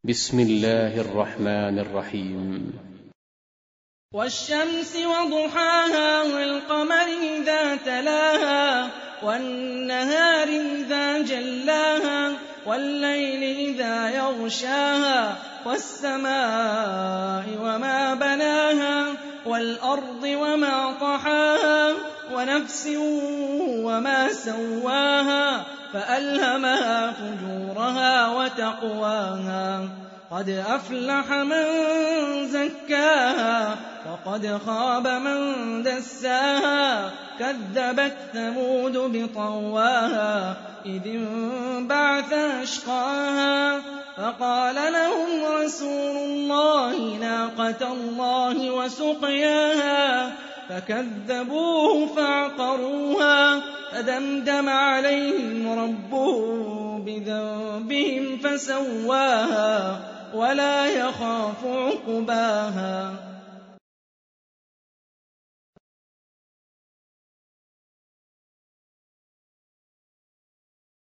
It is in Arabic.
بسم الله الرحمن الرحيم. والشمس وضحاها والقمر إذا تلاها والنهار إذا جلاها والليل إذا يغشاها والسماء وما بناها والأرض وما طحاها ونفس وما سواها فألهمها فجورها وتقواها قد أفلح من زكاها وقد خاب من دساها كذبت ثمود بطغواها إذ انبعث أشقاها فقال لهم رسول الله ناقة الله وسقياها فكذبوه فعقروها فدمدم عليهم ربهم بذنبهم فسواها ولا يخاف عقباها.